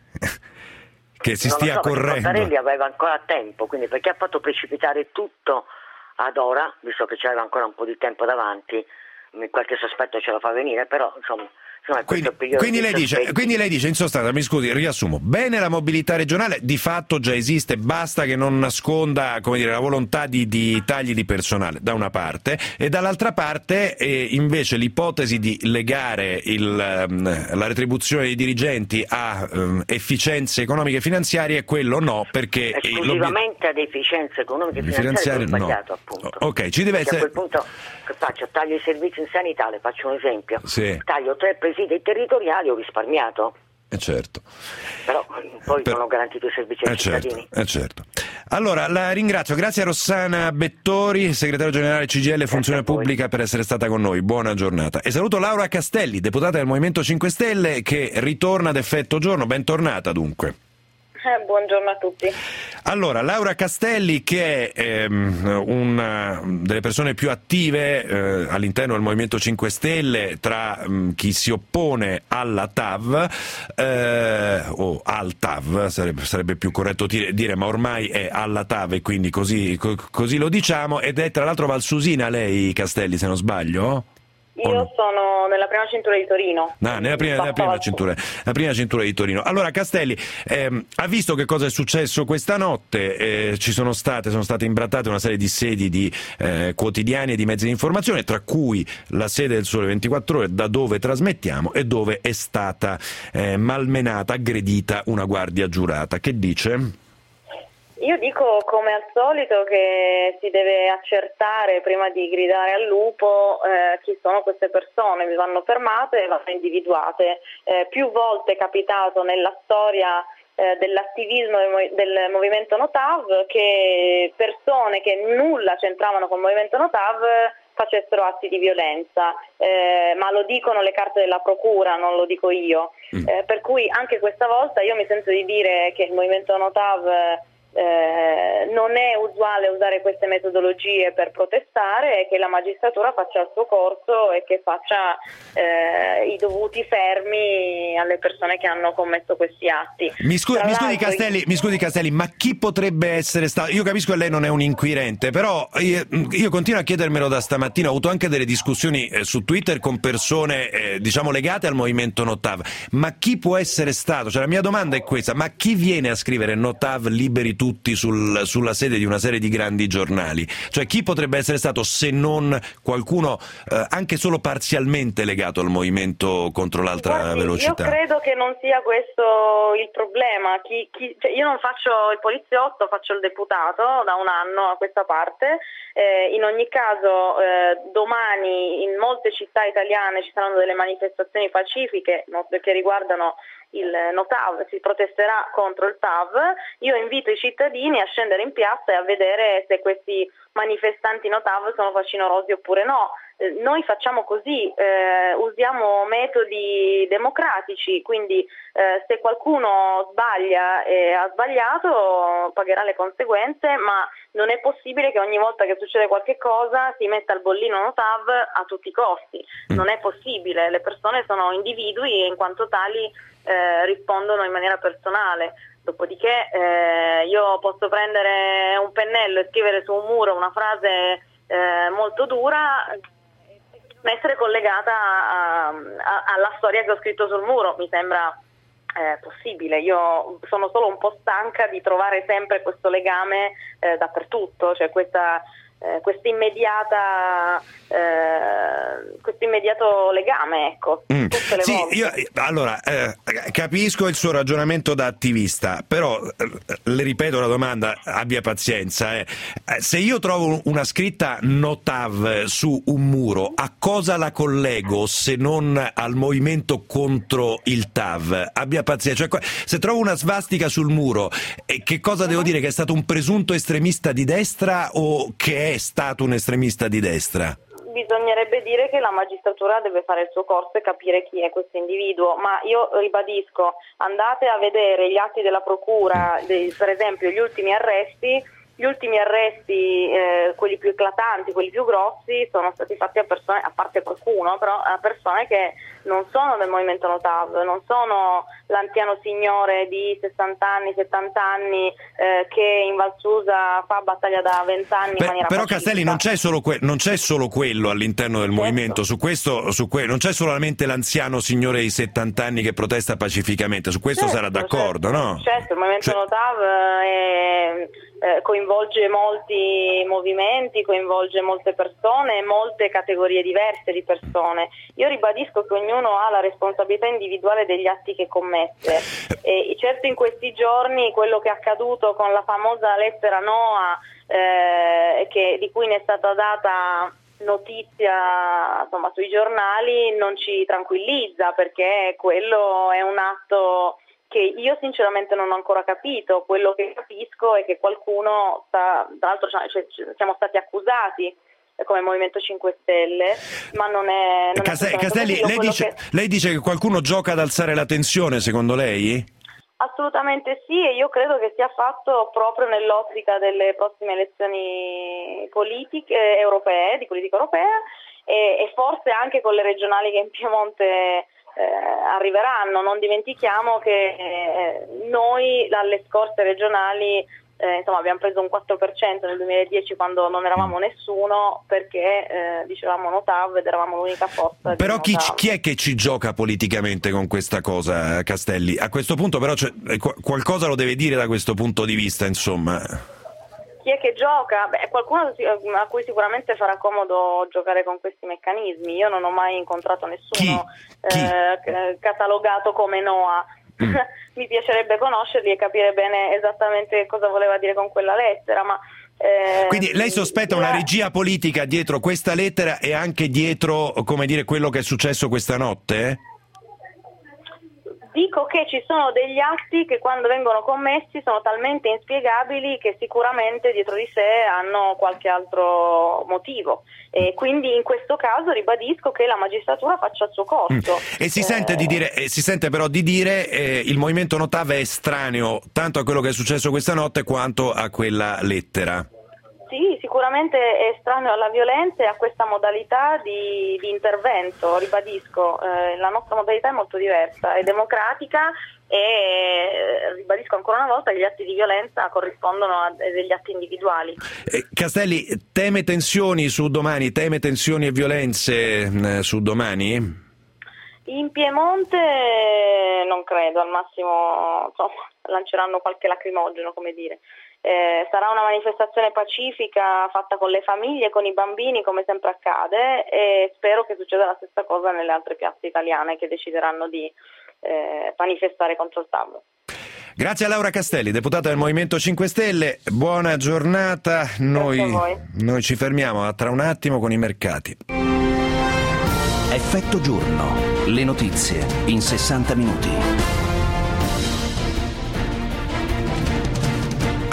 che si non stia so, correndo. Cottarelli aveva ancora tempo, quindi perché ha fatto precipitare tutto ad ora, visto che c'era ancora un po' di tempo davanti, qualche sospetto ce lo fa venire, però insomma... Quindi, quindi, lei dice, quindi lei dice in sostanza, mi scusi, riassumo, bene la mobilità regionale di fatto già esiste, basta che non nasconda, come dire, la volontà di, di tagli di personale da una parte, e dall'altra parte eh, invece l'ipotesi di legare il, um, la retribuzione dei dirigenti a um, efficienze economiche e finanziarie, quello no, perché esclusivamente ad efficienze economiche e finanziarie è sbagliato, no. Appunto. Ok, ci deve perché essere... a quel punto che faccio? Taglio i servizi in sanità, le faccio un esempio, sì. Taglio tre presidi territoriali, ho risparmiato. Eh certo. Però poi per... non ho garantito i servizi ai eh cittadini. Certo, eh certo. Allora, la ringrazio, grazie a Rossana Bettori, segretario generale C G I L Funzione Pubblica, per essere stata con noi. Buona giornata. E saluto Laura Castelli, deputata del Movimento cinque Stelle, che ritorna ad effetto giorno. Bentornata dunque. Eh, buongiorno a tutti. Allora, Laura Castelli, che è ehm, una delle persone più attive eh, all'interno del Movimento cinque Stelle, tra mh, chi si oppone alla T A V eh, o al T A V, sarebbe, sarebbe più corretto dire, dire, ma ormai è alla T A V e quindi così, co- così lo diciamo, ed è tra l'altro valsusina lei, Castelli, se non sbaglio? Io no? sono nella prima cintura di Torino. No, nella prima, nella prima cintura, la prima cintura di Torino. Allora, Castelli, ehm, ha visto che cosa è successo questa notte? Eh, ci sono state, sono state imbrattate una serie di sedi di eh, quotidiani e di mezzi di informazione, tra cui la sede del Sole ventiquattro Ore, da dove trasmettiamo e dove è stata eh, malmenata, aggredita una guardia giurata. Che dice? Io dico come al solito che si deve accertare prima di gridare al lupo eh, chi sono queste persone, vanno fermate e vanno individuate. Eh, più volte è capitato nella storia eh, dell'attivismo del, del movimento No T A V che persone che nulla c'entravano col movimento No T A V facessero atti di violenza, eh, ma lo dicono le carte della procura, non lo dico io. Eh, per cui anche questa volta io mi sento di dire che il movimento No T A V Eh, non è usuale usare queste metodologie per protestare e che la magistratura faccia il suo corso e che faccia eh, i dovuti fermi alle persone che hanno commesso questi atti. Mi, scu- mi, scusi Castelli, mi scusi Castelli, ma chi potrebbe essere stato? Io capisco che lei non è un inquirente, però io, io continuo a chiedermelo da stamattina. Ho avuto anche delle discussioni eh, su Twitter con persone eh, diciamo legate al movimento No T A V, ma chi può essere stato? Cioè, la mia domanda è questa: ma chi viene a scrivere No T A V liberi tutti sul, sulla sede di una serie di grandi giornali? Cioè, chi potrebbe essere stato se non qualcuno eh, anche solo parzialmente legato al movimento contro l'alta Guardi, velocità? Io credo che non sia questo il problema. Chi, chi, cioè io non faccio il poliziotto, faccio il deputato da un anno a questa parte. Eh, in ogni caso eh, domani in molte città italiane ci saranno delle manifestazioni pacifiche no, che riguardano il no TAV, si protesterà contro il TAV. Io invito i cittadini a scendere in piazza e a vedere se questi manifestanti no TAV sono facinorosi oppure no. Eh, noi facciamo così, eh, usiamo metodi democratici, quindi eh, se qualcuno sbaglia e ha sbagliato pagherà le conseguenze, ma non è possibile che ogni volta che succede qualche cosa si metta il bollino no TAV a tutti i costi. Non è possibile, le persone sono individui e in quanto tali eh, rispondono in maniera personale. Dopodiché eh, io posso prendere un pennello e scrivere su un muro una frase eh, molto dura e non essere collegata a, a, alla storia che ho scritto sul muro. Mi sembra eh, possibile. Io sono solo un po' stanca di trovare sempre questo legame eh, dappertutto, cioè questa eh, questa immediata eh, questo immediato legame, ecco, mm. tutte le sì, volte. Io, allora eh, capisco il suo ragionamento da attivista, però eh, le ripeto la domanda, abbia pazienza, eh. Se io trovo una scritta no TAV su un muro, a cosa la collego se non al movimento contro il TAV? Abbia pazienza, cioè, se trovo una svastica sul muro, eh, che cosa devo dire? Che è stato un presunto estremista di destra o che è stato un estremista di destra? Bisognerebbe dire che la magistratura deve fare il suo corso e capire chi è questo individuo, ma io ribadisco, andate a vedere gli atti della procura, dei, per esempio gli ultimi arresti. Gli ultimi arresti, eh, quelli più eclatanti, quelli più grossi, sono stati fatti a persone, a parte qualcuno, però a persone che non sono del movimento no TAV, non sono l'anziano signore di sessanta anni, settanta anni eh, che in Val Susa fa battaglia da venti anni in maniera Però pacifica. Castelli, non c'è solo que- non c'è solo quello all'interno del certo. movimento, su questo, su que- non c'è solamente l'anziano signore di settanta anni che protesta pacificamente, su questo certo, sarà d'accordo, certo. no? Certo, il movimento cioè... no TAV è, eh, coinvolge molti movimenti, coinvolge molte persone, molte categorie diverse di persone. Io ribadisco che ognuno ha la responsabilità individuale degli atti che commette e certo in questi giorni quello che è accaduto con la famosa lettera Noa eh, che, di cui ne è stata data notizia insomma sui giornali non ci tranquillizza, perché quello è un atto che io sinceramente non ho ancora capito. Quello che capisco è che qualcuno sta, tra l'altro cioè, siamo stati accusati come Movimento cinque Stelle, ma non è... Non Case- è Castelli, lei dice, che... lei dice che qualcuno gioca ad alzare la tensione, secondo lei? Assolutamente sì, e io credo che sia fatto proprio nell'ottica delle prossime elezioni politiche europee, di politica europea, e, e forse anche con le regionali che in Piemonte eh, arriveranno. Non dimentichiamo che eh, noi dalle scorse regionali Eh, insomma abbiamo preso un quattro per cento nel duemiladieci quando non eravamo nessuno, perché eh, dicevamo no TAV ed eravamo l'unica forza. Però chi, no chi è che ci gioca politicamente con questa cosa, Castelli? A questo punto però cioè, qualcosa lo deve dire da questo punto di vista, insomma. Chi è che gioca? Beh, qualcuno a cui sicuramente farà comodo giocare con questi meccanismi. Io non ho mai incontrato nessuno chi? Chi? Eh, catalogato come Noa. Mm. Mi piacerebbe conoscerli e capire bene esattamente cosa voleva dire con quella lettera, ma eh, quindi lei sospetta una regia politica dietro questa lettera e anche dietro, come dire, quello che è successo questa notte? Dico che ci sono degli atti che quando vengono commessi sono talmente inspiegabili che sicuramente dietro di sé hanno qualche altro motivo, e quindi in questo caso ribadisco che la magistratura faccia il suo corso. Mm. E si eh... sente di dire, eh, si sente però di dire eh, il movimento no TAV è estraneo tanto a quello che è successo questa notte quanto a quella lettera. Sì, sicuramente è estraneo alla violenza e a questa modalità di, di intervento, ribadisco, eh, la nostra modalità è molto diversa, è democratica e eh, ribadisco ancora una volta che gli atti di violenza corrispondono a degli atti individuali. Eh, Castelli, teme tensioni su Domani, teme tensioni e violenze eh, su Domani? In Piemonte non credo, al massimo insomma, lanceranno qualche lacrimogeno, come dire. Eh, sarà una manifestazione pacifica fatta con le famiglie, con i bambini, come sempre accade, e spero che succeda la stessa cosa nelle altre piazze italiane che decideranno di eh, manifestare contro il TAV. Grazie a Laura Castelli, deputata del Movimento cinque Stelle, buona giornata, noi, noi ci fermiamo tra un attimo con i mercati. Effetto giorno, le notizie in sessanta minuti.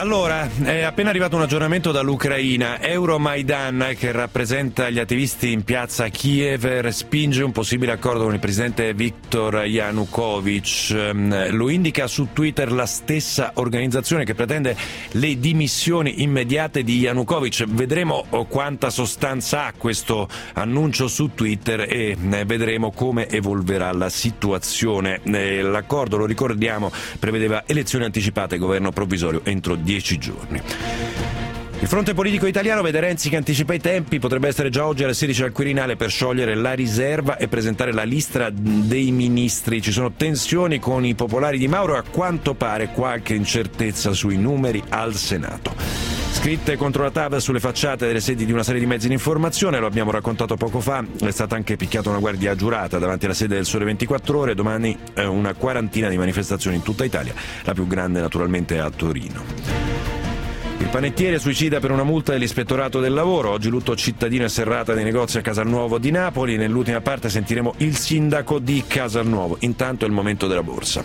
Allora, è appena arrivato un aggiornamento dall'Ucraina. Euromaidan, che rappresenta gli attivisti in piazza Kiev, respinge un possibile accordo con il presidente Viktor Yanukovych. Lo indica su Twitter la stessa organizzazione che pretende le dimissioni immediate di Yanukovych. Vedremo quanta sostanza ha questo annuncio su Twitter e vedremo come evolverà la situazione. L'accordo, lo ricordiamo, prevedeva elezioni anticipate e governo provvisorio entro dieci giorni. Il fronte politico italiano vede Renzi che anticipa i tempi, potrebbe essere già oggi alle sedici al Quirinale per sciogliere la riserva e presentare la lista dei ministri. Ci sono tensioni con i popolari di Mauro e a quanto pare qualche incertezza sui numeri al Senato. Scritte contro la T A V sulle facciate delle sedi di una serie di mezzi di informazione, lo abbiamo raccontato poco fa, è stata anche picchiata una guardia giurata davanti alla sede del Sole ventiquattro Ore, domani eh, una quarantina di manifestazioni in tutta Italia, la più grande naturalmente a Torino. Il panettiere suicida per una multa dell'Ispettorato del Lavoro, oggi lutto cittadino e serrata dei negozi a Casalnuovo di Napoli, nell'ultima parte sentiremo il sindaco di Casalnuovo, intanto è il momento della borsa.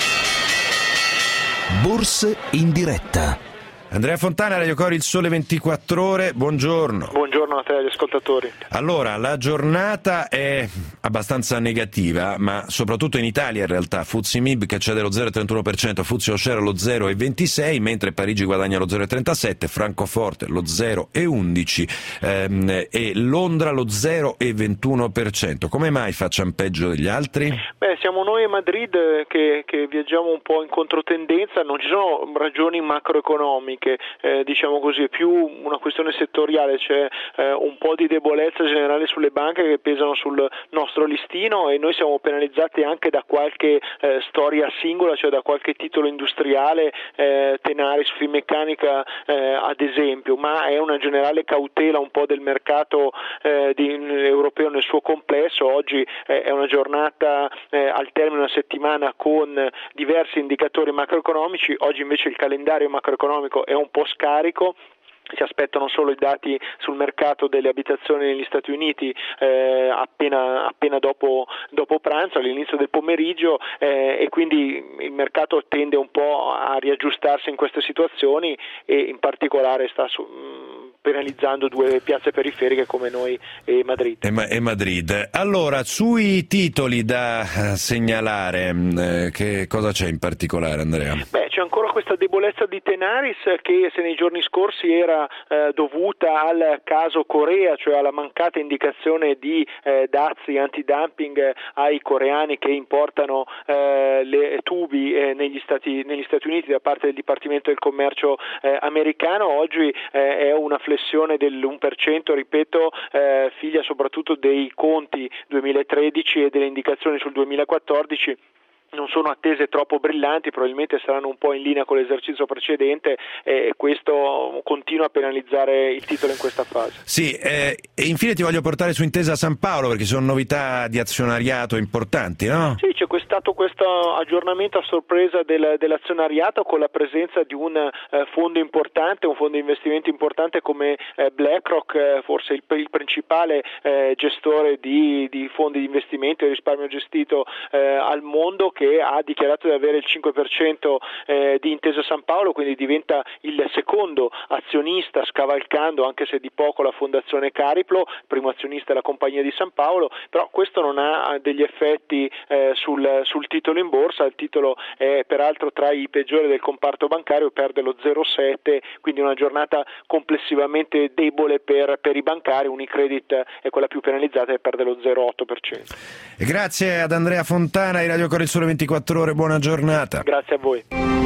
Borse in diretta. Andrea Fontana, Radio Cori, il Sole ventiquattro Ore, buongiorno. Buongiorno a te e agli ascoltatori. Allora, la giornata è abbastanza negativa, ma soprattutto in Italia in realtà. F T S E M I B che cede lo zero virgola trentuno per cento, F T S E All Share lo zero virgola ventisei, mentre Parigi guadagna lo zero virgola trentasette, Francoforte lo zero virgola undici ehm, e Londra lo zero virgola ventuno per cento. Come mai facciamo peggio degli altri? Beh, siamo noi a Madrid che, che viaggiamo un po' in controtendenza, non ci sono ragioni macroeconomiche. Che eh, diciamo così è più una questione settoriale, c'è eh, un po' di debolezza generale sulle banche che pesano sul nostro listino e noi siamo penalizzati anche da qualche eh, storia singola, cioè da qualche titolo industriale, eh, Tenaris, Finmeccanica eh, ad esempio, ma è una generale cautela un po' del mercato eh, di, europeo nel suo complesso. Oggi eh, è una giornata eh, al termine di una settimana con diversi indicatori macroeconomici, oggi invece il calendario macroeconomico è un po' scarico. Si aspettano solo i dati sul mercato delle abitazioni negli Stati Uniti eh, appena, appena dopo, dopo pranzo, all'inizio del pomeriggio eh, e quindi il mercato tende un po' a riaggiustarsi in queste situazioni e in particolare sta su, mh, penalizzando due piazze periferiche come noi e Madrid. E, Ma- e Madrid. Allora, sui titoli da segnalare, eh, che cosa c'è in particolare, Andrea? Beh, c'è ancora questa debolezza di Tenaris che se nei giorni scorsi era Eh, dovuta al caso Corea, cioè alla mancata indicazione di eh, dazi antidumping eh, ai coreani che importano eh, le tubi eh, negli, Stati, negli Stati Uniti da parte del Dipartimento del Commercio eh, americano. Oggi eh, è una flessione dell'uno per cento, ripeto, eh, figlia soprattutto dei conti duemilatredici e delle indicazioni sul duemilaquattordici. Non sono attese troppo brillanti, probabilmente saranno un po' in linea con l'esercizio precedente e questo continua a penalizzare il titolo in questa fase. Sì, eh, e infine ti voglio portare su Intesa San Paolo perché sono novità di azionariato importanti, no? Sì, c'è stato questo aggiornamento a sorpresa del, dell'azionariato con la presenza di un eh, fondo importante, un fondo di investimento importante come eh, BlackRock, eh, forse il, il principale eh, gestore di, di fondi di investimento e risparmio gestito eh, al mondo, che ha dichiarato di avere il cinque per cento eh, di Intesa San Paolo, quindi diventa il secondo azionista, scavalcando anche se di poco la fondazione Cariplo, primo azionista della Compagnia di San Paolo, però questo non ha degli effetti eh, sul, sul titolo in borsa. Il titolo è peraltro tra i peggiori del comparto bancario, perde lo zero virgola sette, quindi una giornata complessivamente debole per, per i bancari. Unicredit è quella più penalizzata e perde lo zero virgola otto per cento. E grazie ad Andrea Fontana di Radio Cori, il Sole ventiquattro Ore, buona giornata. Grazie a voi.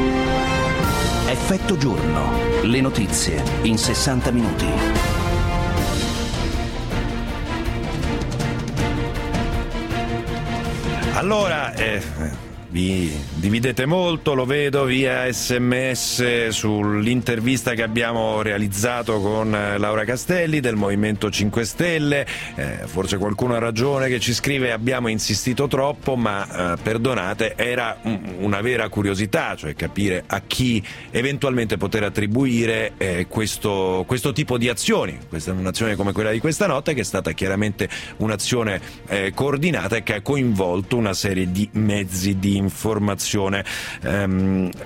Effetto giorno, le notizie in sessanta minuti. Allora, eh, vi dividete molto, lo vedo via sms sull'intervista che abbiamo realizzato con Laura Castelli del Movimento cinque Stelle. Eh, forse qualcuno ha ragione che ci scrive abbiamo insistito troppo, ma eh, perdonate, era un, una vera curiosità, cioè capire a chi eventualmente poter attribuire eh, questo, questo tipo di azioni. Questa è un'azione come quella di questa notte, che è stata chiaramente un'azione eh, coordinata e che ha coinvolto una serie di mezzi di informazione. Um,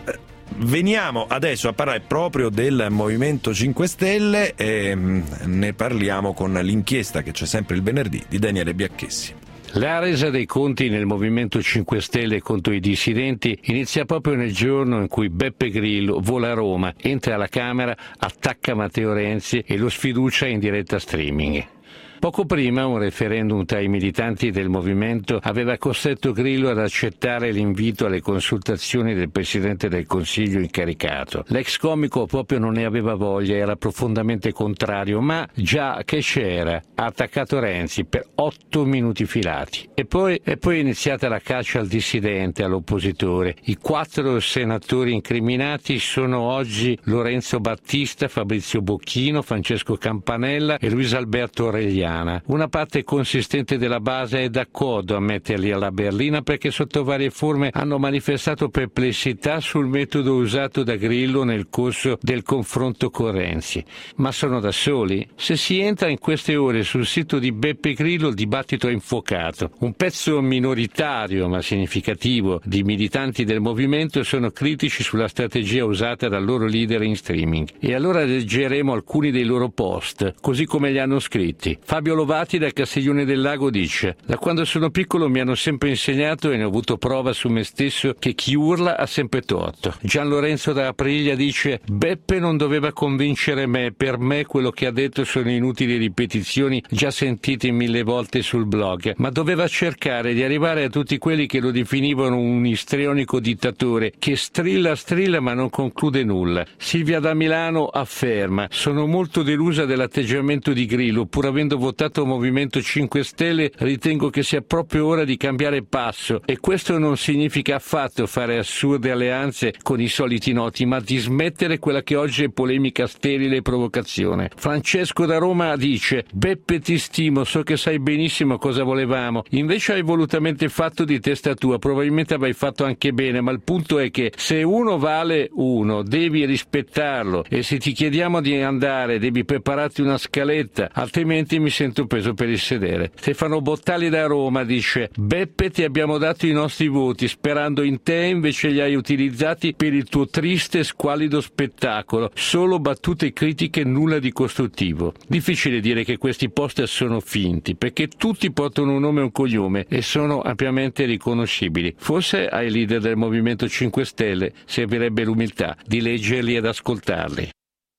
Veniamo adesso a parlare proprio del Movimento cinque Stelle e ne parliamo con l'inchiesta che c'è sempre il venerdì di Daniele Biacchessi. La resa dei conti nel Movimento cinque Stelle contro i dissidenti inizia proprio nel giorno in cui Beppe Grillo vola a Roma, entra alla Camera, attacca Matteo Renzi e lo sfiducia in diretta streaming. Poco prima un referendum tra i militanti del movimento aveva costretto Grillo ad accettare l'invito alle consultazioni del Presidente del Consiglio incaricato. L'ex comico proprio non ne aveva voglia, era profondamente contrario, ma già che c'era, ha attaccato Renzi per otto minuti filati. E poi, e poi è iniziata la caccia al dissidente, all'oppositore. I quattro senatori incriminati sono oggi Lorenzo Battista, Fabrizio Bocchino, Francesco Campanella e Luis Alberto Aureliano. Una parte consistente della base è d'accordo a metterli alla berlina perché sotto varie forme hanno manifestato perplessità sul metodo usato da Grillo nel corso del confronto con Renzi. Ma sono da soli? Se si entra in queste ore sul sito di Beppe Grillo il dibattito è infuocato. Un pezzo minoritario ma significativo di militanti del movimento sono critici sulla strategia usata dal loro leader in streaming. E allora leggeremo alcuni dei loro post, così come li hanno scritti. Fabio Lovati da Castiglione del Lago dice: da quando sono piccolo mi hanno sempre insegnato e ne ho avuto prova su me stesso che chi urla ha sempre torto. Gian Lorenzo da Aprilia dice: Beppe non doveva convincere me, per me quello che ha detto sono inutili ripetizioni già sentite mille volte sul blog, ma doveva cercare di arrivare a tutti quelli che lo definivano un istrionico dittatore che strilla strilla ma non conclude nulla. Silvia da Milano afferma: sono molto delusa dell'atteggiamento di Grillo, pur avendo votato Movimento cinque Stelle ritengo che sia proprio ora di cambiare passo, e questo non significa affatto fare assurde alleanze con i soliti noti, ma di smettere quella che oggi è polemica sterile e provocazione. Francesco da Roma dice: Beppe ti stimo, so che sai benissimo cosa volevamo, invece hai volutamente fatto di testa tua, probabilmente avrai fatto anche bene, ma il punto è che se uno vale uno devi rispettarlo, e se ti chiediamo di andare devi prepararti una scaletta, altrimenti mi sento preso per il sedere. Stefano Bottali da Roma dice: Beppe, ti abbiamo dato i nostri voti sperando in te, invece li hai utilizzati per il tuo triste e squallido spettacolo, solo battute critiche, nulla di costruttivo. Difficile dire che questi poster sono finti, perché tutti portano un nome e un cognome e sono ampiamente riconoscibili. Forse ai leader del Movimento cinque Stelle servirebbe l'umiltà di leggerli ed ascoltarli.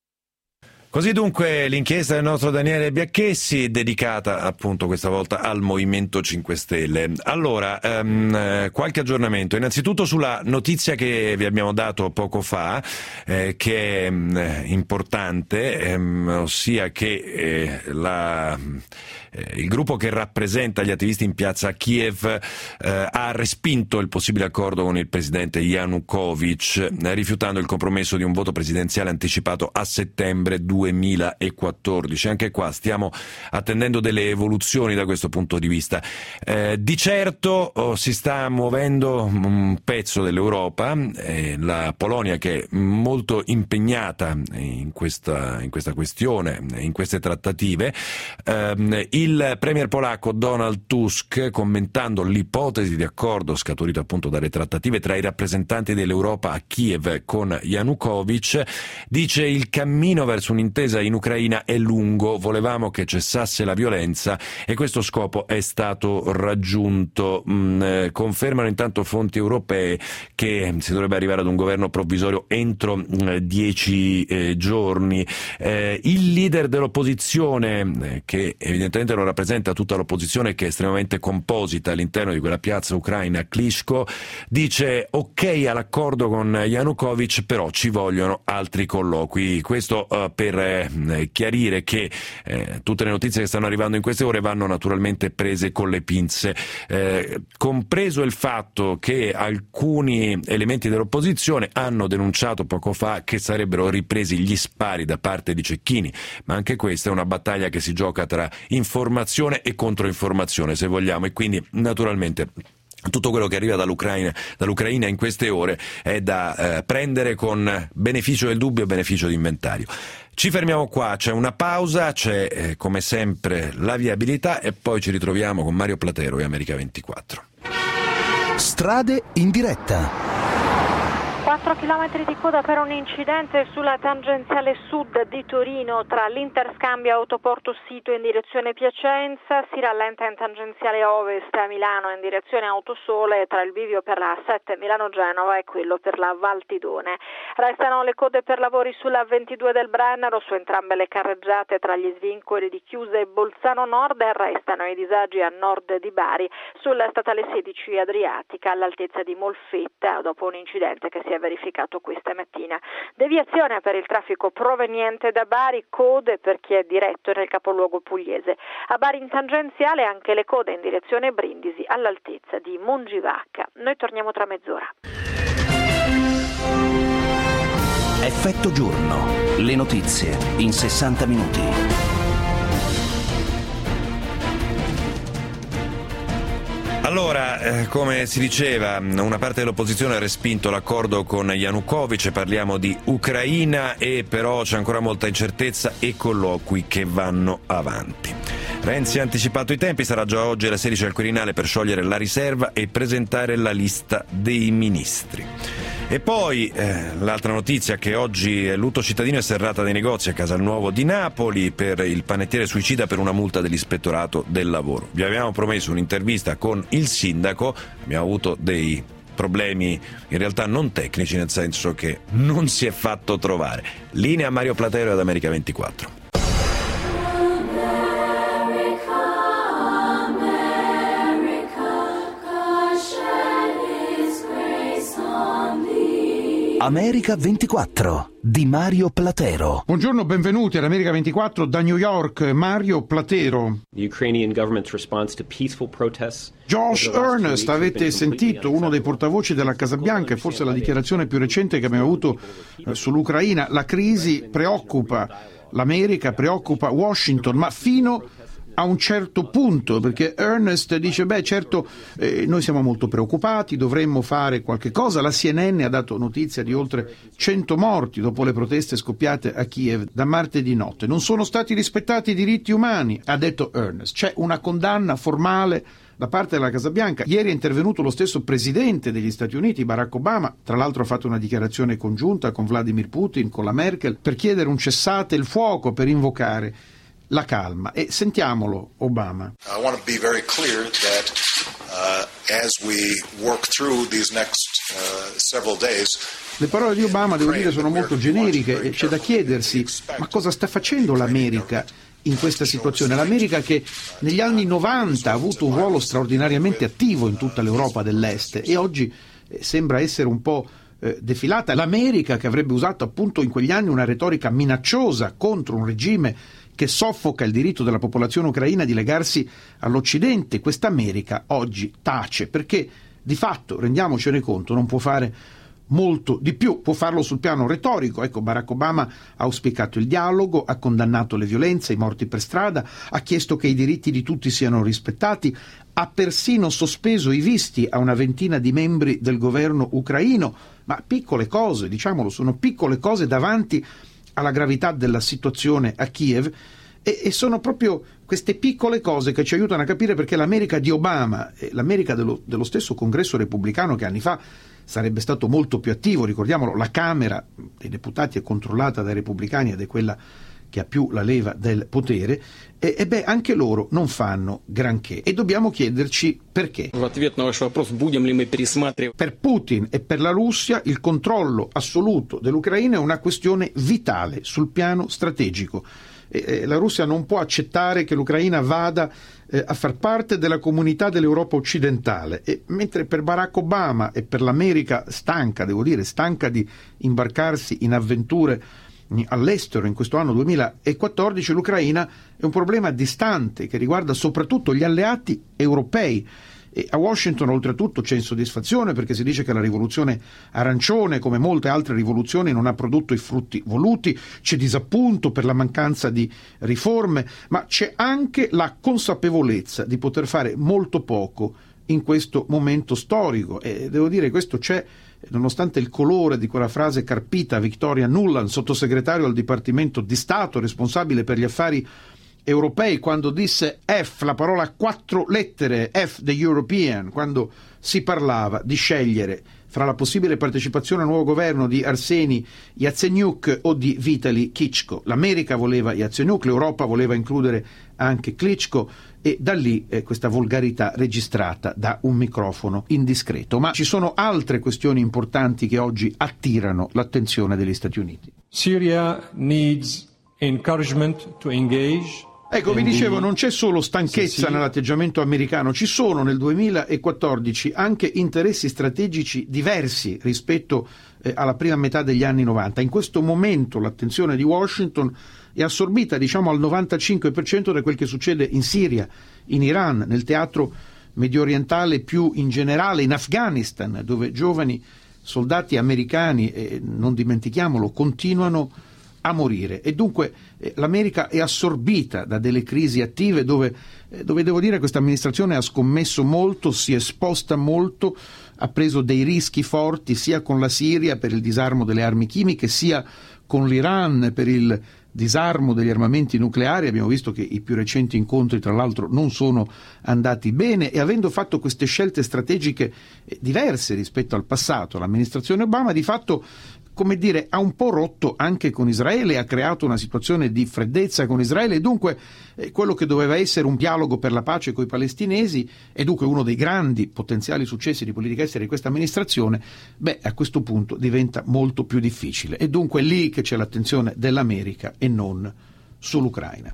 Così dunque l'inchiesta del nostro Daniele Biacchessi, dedicata appunto questa volta al Movimento cinque Stelle. Allora, um, qualche aggiornamento. Innanzitutto sulla notizia che vi abbiamo dato poco fa, eh, che è um, importante, um, ossia che eh, la... il gruppo che rappresenta gli attivisti in piazza a Kiev eh, ha respinto il possibile accordo con il presidente Yanukovych, eh, rifiutando il compromesso di un voto presidenziale anticipato a settembre duemilaquattordici. Anche qua stiamo attendendo delle evoluzioni da questo punto di vista. Eh, di certo oh, si sta muovendo un pezzo dell'Europa, eh, la Polonia, che è molto impegnata in questa, in questa questione, in queste trattative. Eh, Il premier polacco Donald Tusk, commentando l'ipotesi di accordo scaturito appunto dalle trattative tra i rappresentanti dell'Europa a Kiev con Yanukovych, dice: il cammino verso un'intesa in Ucraina è lungo, volevamo che cessasse la violenza e questo scopo è stato raggiunto. Mm, eh, confermano intanto fonti europee che si dovrebbe arrivare ad un governo provvisorio entro eh, dieci eh, giorni. Eh, il leader dell'opposizione, eh, che evidentemente lo rappresenta tutta l'opposizione, che è estremamente composita all'interno di quella piazza ucraina, Klitschko, dice ok all'accordo con Yanukovych, però ci vogliono altri colloqui. Questo uh, per eh, chiarire che eh, tutte le notizie che stanno arrivando in queste ore vanno naturalmente prese con le pinze, eh, compreso il fatto che alcuni elementi dell'opposizione hanno denunciato poco fa che sarebbero ripresi gli spari da parte di Cecchini, ma anche questa è una battaglia che si gioca tra informazione e controinformazione, se vogliamo, e quindi naturalmente tutto quello che arriva dall'Ucraina, dall'Ucraina in queste ore è da eh, prendere con beneficio del dubbio e beneficio d'inventario. Ci fermiamo qua, c'è una pausa, c'è eh, come sempre la viabilità e poi ci ritroviamo con Mario Platero e America ventiquattro. Strade in diretta. quattro chilometri di coda per un incidente sulla tangenziale sud di Torino tra l'interscambio Autoporto Sito in direzione Piacenza, si rallenta in tangenziale ovest a Milano in direzione Autosole tra il bivio per la A sette Milano-Genova e quello per la Valtidone. Restano le code per lavori sulla ventidue del Brennero su entrambe le carreggiate tra gli svincoli di Chiusa e Bolzano Nord e restano i disagi a nord di Bari sulla statale sedici Adriatica all'altezza di Molfetta dopo un incidente che si è verificato questa mattina. Deviazione per il traffico proveniente da Bari, code per chi è diretto nel capoluogo pugliese. A Bari in tangenziale anche le code in direzione Brindisi all'altezza di Mongivacca. Noi torniamo tra mezz'ora. Effetto giorno. Le notizie in sessanta minuti. Allora, eh, come si diceva, una parte dell'opposizione ha respinto l'accordo con Yanukovych, parliamo di Ucraina e però c'è ancora molta incertezza e colloqui che vanno avanti. Renzi ha anticipato i tempi, sarà già oggi alle sedici al Quirinale per sciogliere la riserva e presentare la lista dei ministri. E poi eh, l'altra notizia che oggi è lutto cittadino e serrata dei negozi a Casalnuovo di Napoli per il panettiere suicida per una multa dell'ispettorato del lavoro. Vi avevamo promesso un'intervista con il sindaco, abbiamo avuto dei problemi in realtà non tecnici, nel senso che non si è fatto trovare. Linea Mario Platero ad America ventiquattro. America ventiquattro di Mario Platero. Buongiorno, benvenuti all'America ventiquattro da New York, Mario Platero. The Ukrainian government's response to peaceful protests. Josh Earnest, avete sentito, uno dei portavoci della Casa Bianca, e forse la dichiarazione più recente che abbiamo avuto eh, sull'Ucraina. La crisi preoccupa l'America, preoccupa Washington, ma fino a un certo punto, perché Earnest dice beh certo eh, noi siamo molto preoccupati, dovremmo fare qualche cosa. La C N N ha dato notizia di oltre cento morti dopo le proteste scoppiate a Kiev da martedì notte. Non sono stati rispettati i diritti umani, ha detto Earnest. C'è una condanna formale da parte della Casa Bianca. Ieri è intervenuto lo stesso presidente degli Stati Uniti, Barack Obama, tra l'altro ha fatto una dichiarazione congiunta con Vladimir Putin, con la Merkel, per chiedere un cessate il fuoco, per invocare la calma. E sentiamolo Obama. I want to be very clear that uh, as we work through these next uh, several days. Le parole di Obama, devo dire, sono molto generiche e c'è da chiedersi ma cosa sta facendo l'America in questa situazione. L'America che negli anni novanta ha avuto un ruolo straordinariamente attivo in tutta l'Europa dell'Est e oggi eh, sembra essere un po' eh, defilata. L'America che avrebbe usato appunto in quegli anni una retorica minacciosa contro un regime che soffoca il diritto della popolazione ucraina di legarsi all'Occidente. Questa America oggi tace perché di fatto, rendiamocene conto, non può fare molto di più, può farlo sul piano retorico. Ecco, Barack Obama ha auspicato il dialogo, ha condannato le violenze, i morti per strada, ha chiesto che i diritti di tutti siano rispettati, ha persino sospeso i visti a una ventina di membri del governo ucraino, ma piccole cose, diciamolo, sono piccole cose davanti alla gravità della situazione a Kiev e, e sono proprio queste piccole cose che ci aiutano a capire perché l'America di Obama e l'America dello, dello stesso Congresso repubblicano che anni fa sarebbe stato molto più attivo, ricordiamolo, la Camera dei Deputati è controllata dai repubblicani ed è quella che ha più la leva del potere, e, e beh, anche loro non fanno granché. E dobbiamo chiederci perché. Per Putin e per la Russia il controllo assoluto dell'Ucraina è una questione vitale sul piano strategico. E, e la Russia non può accettare che l'Ucraina vada eh, a far parte della comunità dell'Europa occidentale. E mentre per Barack Obama e per l'America stanca, devo dire, stanca di imbarcarsi in avventure all'estero in questo anno duemilaquattordici, l'Ucraina è un problema distante che riguarda soprattutto gli alleati europei. E a Washington oltretutto c'è insoddisfazione perché si dice che la rivoluzione arancione, come molte altre rivoluzioni, non ha prodotto i frutti voluti, c'è disappunto per la mancanza di riforme, ma c'è anche la consapevolezza di poter fare molto poco in questo momento storico e devo dire questo c'è nonostante il colore di quella frase carpita a Victoria Nuland, sottosegretario al Dipartimento di Stato responsabile per gli affari europei, quando disse F, la parola a quattro lettere, F the European, quando si parlava di scegliere fra la possibile partecipazione al nuovo governo di Arseni Yatsenyuk o di Vitali Klitschko. L'America voleva Yatsenyuk, l'Europa voleva includere anche Klitschko, e da lì eh, questa volgarità registrata da un microfono indiscreto. Ma ci sono altre questioni importanti che oggi attirano l'attenzione degli Stati Uniti. Syria needs encouragement to engage. Ecco, vi dicevo, non c'è solo stanchezza nell'atteggiamento americano, ci sono nel duemilaquattordici anche interessi strategici diversi rispetto eh, alla prima metà degli anni novanta. In questo momento l'attenzione di Washington è assorbita, diciamo, al novantacinque per cento da quel che succede in Siria, in Iran, nel teatro medio orientale, più in generale in Afghanistan, dove giovani soldati americani, e non dimentichiamolo, continuano a morire. E dunque eh, l'America è assorbita da delle crisi attive dove, eh, dove devo dire questa amministrazione ha scommesso molto, si è esposta molto, ha preso dei rischi forti sia con la Siria per il disarmo delle armi chimiche, sia con l'Iran per il disarmo degli armamenti nucleari. Abbiamo visto che i più recenti incontri, tra l'altro, non sono andati bene, e avendo fatto queste scelte strategiche diverse rispetto al passato, l'amministrazione Obama di fatto, come dire, ha un po' rotto anche con Israele, ha creato una situazione di freddezza con Israele, e dunque eh, quello che doveva essere un dialogo per la pace con i palestinesi, e dunque uno dei grandi potenziali successi di politica estera di questa amministrazione, beh, a questo punto diventa molto più difficile, e dunque è lì che c'è l'attenzione dell'America e non sull'Ucraina.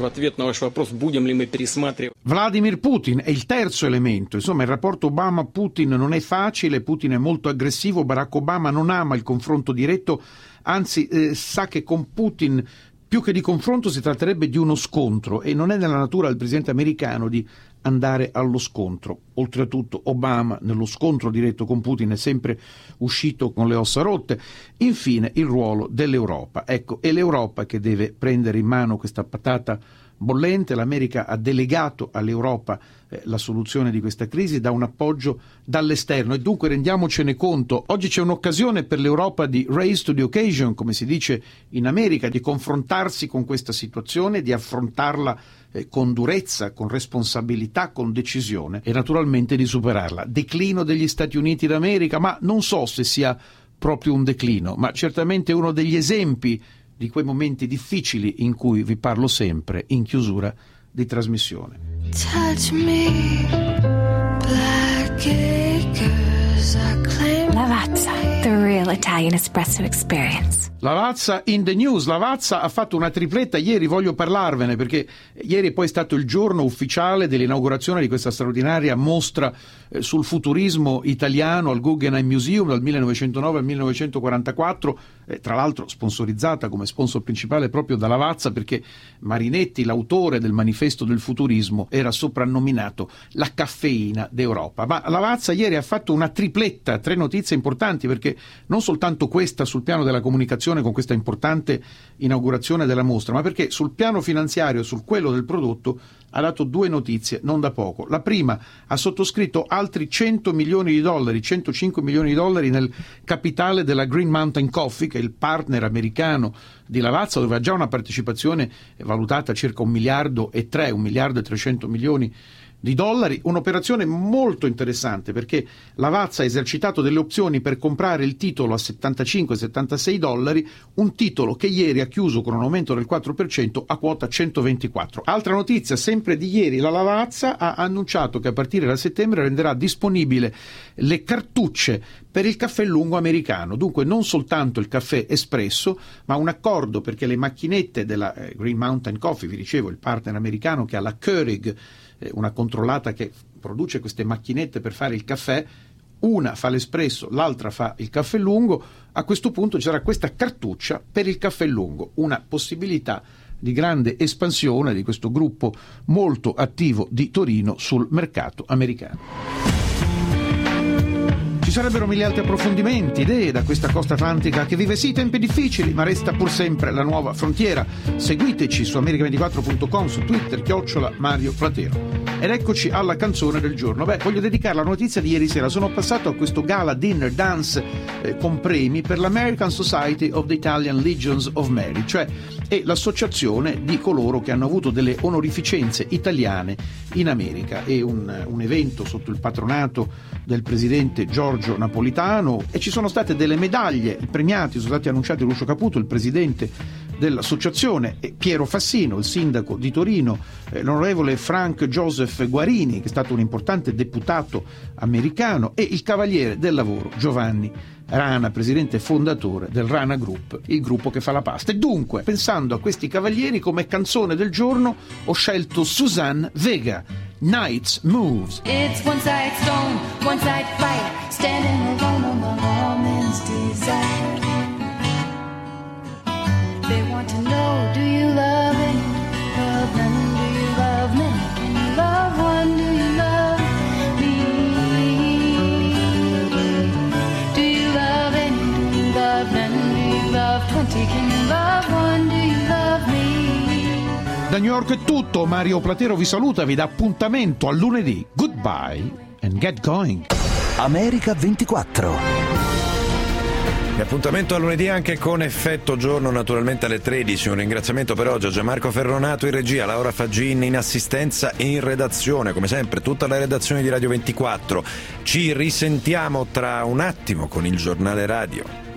Vladimir Putin è il terzo elemento. Insomma, il rapporto Obama-Putin non è facile, Putin è molto aggressivo, Barack Obama non ama il confronto diretto, anzi eh, sa che con Putin più che di confronto si tratterebbe di uno scontro, e non è nella natura del presidente americano di andare allo scontro. Oltretutto Obama nello scontro diretto con Putin è sempre uscito con le ossa rotte. Infine il ruolo dell'Europa. Ecco, è l'Europa che deve prendere in mano questa patata bollente. L'America ha delegato all'Europa eh, la soluzione di questa crisi, da un appoggio dall'esterno, e dunque rendiamocene conto. Oggi c'è un'occasione per l'Europa di raise to the occasion, come si dice in America, di confrontarsi con questa situazione, di affrontarla eh, con durezza, con responsabilità, con decisione, e naturalmente di superarla. Declino degli Stati Uniti d'America, ma non so se sia proprio un declino, ma certamente uno degli esempi di quei momenti difficili in cui vi parlo sempre in chiusura di trasmissione. Touch me, black acres are claiming. Lavazza, the real Italian espresso experience. Lavazza in the news. Lavazza ha fatto una tripletta ieri, voglio parlarvene perché ieri poi è stato il giorno ufficiale dell'inaugurazione di questa straordinaria mostra eh, sul futurismo italiano al Guggenheim Museum dal millenovecentonove al millenovecentoquarantaquattro, eh, tra l'altro sponsorizzata come sponsor principale proprio da Lavazza, perché Marinetti, l'autore del manifesto del futurismo, era soprannominato la caffeina d'Europa. Ma Lavazza ieri ha fatto una tripletta, tre notizie importanti, perché non soltanto questa sul piano della comunicazione con questa importante inaugurazione della mostra, ma perché sul piano finanziario e sul quello del prodotto ha dato due notizie non da poco. La prima, ha sottoscritto altri cento milioni di dollari, centocinque milioni di dollari nel capitale della Green Mountain Coffee, che è il partner americano di Lavazza, dove ha già una partecipazione valutata a circa un miliardo e tre, un miliardo e trecento milioni di dollari. Un'operazione molto interessante, perché Lavazza ha esercitato delle opzioni per comprare il titolo a settantacinque settantasei dollari, un titolo che ieri ha chiuso con un aumento del quattro per cento a quota centoventiquattro. Altra notizia, sempre di ieri, la Lavazza ha annunciato che a partire da settembre renderà disponibile le cartucce per il caffè lungo americano, dunque non soltanto il caffè espresso, ma un accordo perché le macchinette della Green Mountain Coffee, vi dicevo, il partner americano che ha la Keurig, una controllata che produce queste macchinette per fare il caffè, una fa l'espresso, l'altra fa il caffè lungo. A questo punto c'era questa cartuccia per il caffè lungo, una possibilità di grande espansione di questo gruppo molto attivo di Torino sul mercato americano. Ci sarebbero mille altri approfondimenti, idee da questa costa atlantica che vive sì tempi difficili, ma resta pur sempre la nuova frontiera. Seguiteci su america ventiquattro punto com, su Twitter, chiocciola Mario Platero. Ed eccoci alla canzone del giorno. Beh, voglio dedicare la notizia di ieri sera. Sono passato a questo gala dinner dance eh, con premi per l'American Society of the Italian Legions of Merit, cioè è l'associazione di coloro che hanno avuto delle onorificenze italiane in America. È un, un evento sotto il patronato del presidente George Giorgio Napolitano, e ci sono state delle medaglie, i premiati sono stati annunciati Lucio Caputo, il presidente dell'associazione, e Piero Fassino, il sindaco di Torino, eh, l'onorevole Frank Joseph Guarini, che è stato un importante deputato americano, e il cavaliere del lavoro Giovanni Rana, presidente e fondatore del Rana Group, il gruppo che fa la pasta. E dunque, pensando a questi cavalieri, come canzone del giorno ho scelto Suzanne Vega, Night's Moves. It's one side stone, one side fight, standing alone among all men's desire. They want to know, do you love any? Love none, do you love many? Can you love one, do you love me? Do you love any? Do you love none? Do you love twenty? Can you love one, do you love me? Da New York è tutto, Mario Platero vi saluta, vi dà appuntamento a lunedì. Goodbye and get going. America ventiquattro. E appuntamento a lunedì anche con Effetto Giorno, naturalmente alle tredici. Un ringraziamento per oggi a Gianmarco Ferronato in regia, Laura Faggin in assistenza e in redazione, come sempre tutta la redazione di Radio ventiquattro. Ci risentiamo tra un attimo con il giornale radio.